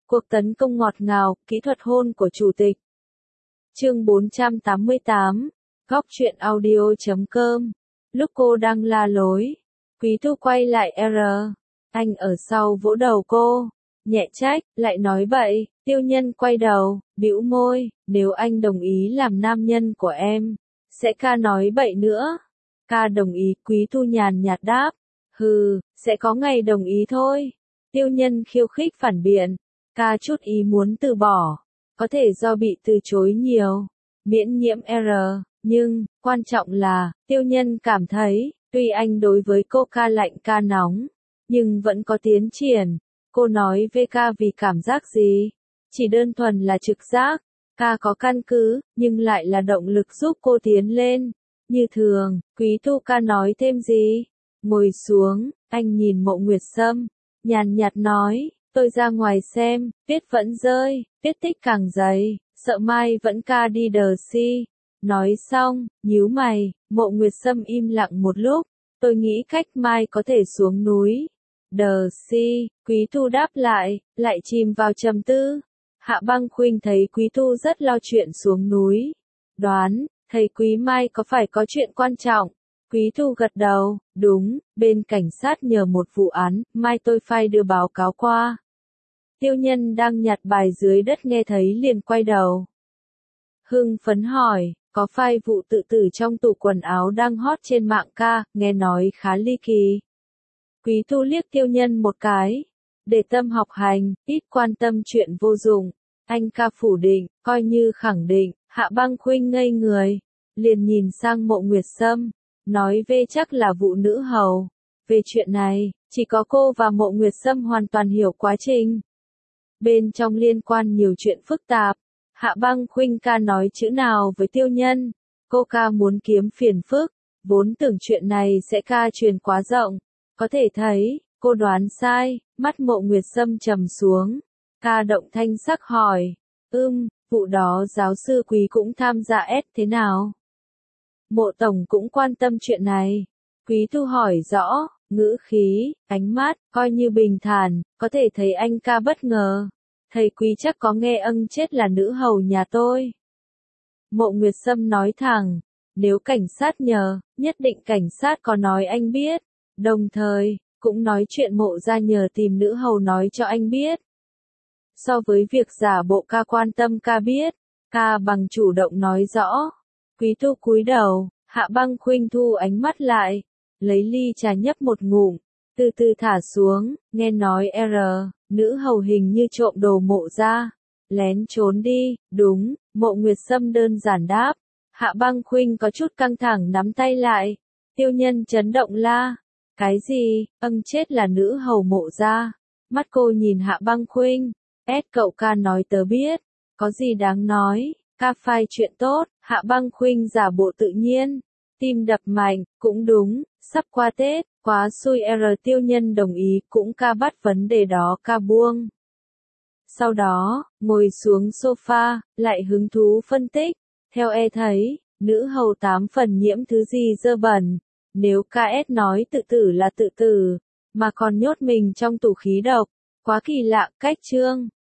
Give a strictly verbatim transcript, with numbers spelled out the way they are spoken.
Cuộc tấn công ngọt ngào, kỹ thuật hôn của chủ tịch. Chương bốn trăm tám mươi tám, góc truyện audio chấm com. Lúc cô đang la lối, Quý Thu quay lại R. Anh ở sau vỗ đầu cô, nhẹ trách, lại nói bậy. Tiêu Nhân quay đầu, bĩu môi, nếu anh đồng ý làm nam nhân của em, sẽ ca nói bậy nữa. Ca đồng ý, Quý Thu nhàn nhạt đáp. Hừ, sẽ có ngày đồng ý thôi. Tiêu Nhân khiêu khích phản biện. Ca chút ý muốn từ bỏ, có thể do bị từ chối nhiều, miễn nhiễm R, nhưng, quan trọng là, Tiêu Nhân cảm thấy, tuy anh đối với cô ca lạnh ca nóng, nhưng vẫn có tiến triển. Cô nói với ca vì cảm giác gì? Chỉ đơn thuần là trực giác. Ca có căn cứ, nhưng lại là động lực giúp cô tiến lên. Như thường, Quý Thu ca nói thêm gì? Ngồi xuống, anh nhìn Mộ Nguyệt Sâm, nhàn nhạt nói. Tôi ra ngoài xem, tuyết vẫn rơi, tuyết tích càng dày, sợ mai vẫn ca đi đờ si. Nói xong, nhíu mày, Mộ Nguyệt Sâm im lặng một lúc, tôi nghĩ cách mai có thể xuống núi. Đờ si, Quý Thu đáp lại, lại chìm vào trầm tư. Hạ Băng Khuynh thấy Quý Thu rất lo chuyện xuống núi. Đoán, thầy Quý mai có phải có chuyện quan trọng? Quý Thu gật đầu, đúng, bên cảnh sát nhờ một vụ án, mai tôi phải đưa báo cáo qua. Tiêu Nhân đang nhặt bài dưới đất nghe thấy liền quay đầu. Hưng phấn hỏi, có phải vụ tự tử trong tủ quần áo đang hot trên mạng ca, nghe nói khá ly kỳ. Quý Thu liếc Tiêu Nhân một cái, để tâm học hành, ít quan tâm chuyện vô dụng. Anh ca phủ định, coi như khẳng định. Hạ Băng Khuynh ngây người, liền nhìn sang Mộ Nguyệt Sâm. Nói về chắc là vụ nữ hầu. Về chuyện này, chỉ có cô và Mộ Nguyệt Sâm hoàn toàn hiểu quá trình. Bên trong liên quan nhiều chuyện phức tạp. Hạ Băng Khuynh ca nói chữ nào với Tiêu Nhân. Cô ca muốn kiếm phiền phức. Vốn tưởng chuyện này sẽ ca truyền quá rộng. Có thể thấy, cô đoán sai. Mắt Mộ Nguyệt Sâm trầm xuống. Ca động thanh sắc hỏi. Ưm, vụ đó giáo sư Quý cũng tham gia ép thế nào? Mộ Tổng cũng quan tâm chuyện này. Quý Thu hỏi rõ, ngữ khí, ánh mắt, coi như bình thản, có thể thấy anh ca bất ngờ. Thầy Quý chắc có nghe âng chết là nữ hầu nhà tôi. Mộ Nguyệt Sâm nói thẳng, nếu cảnh sát nhờ, nhất định cảnh sát có nói anh biết. Đồng thời, cũng nói chuyện Mộ ra nhờ tìm nữ hầu nói cho anh biết. So với việc giả bộ ca quan tâm ca biết, ca bằng chủ động nói rõ. Quý Thu cúi đầu, Hạ Băng Khuynh thu ánh mắt lại, lấy ly trà nhấp một ngụm, từ từ thả xuống, nghe nói R, nữ hầu hình như trộm đồ Mộ ra, lén trốn đi. Đúng, Mộ Nguyệt Sâm đơn giản đáp. Hạ Băng Khuynh có chút căng thẳng nắm tay lại. Tiêu Nhân chấn động la, cái gì? Âng chết là nữ hầu Mộ ra. Mắt cô nhìn Hạ Băng Khuynh, ét cậu ca nói tớ biết, có gì đáng nói? Ca phai chuyện tốt. Hạ Băng Khuynh giả bộ tự nhiên, tim đập mạnh, cũng đúng, sắp qua Tết, quá xui R. Tiêu Nhân đồng ý, cũng ca bắt vấn đề đó ca buông. Sau đó, ngồi xuống sofa, lại hứng thú phân tích, theo e thấy, nữ hầu tám phần nhiễm thứ gì dơ bẩn, nếu ca ét nói tự tử là tự tử, mà còn nhốt mình trong tủ khí độc, quá kỳ lạ. Cách chương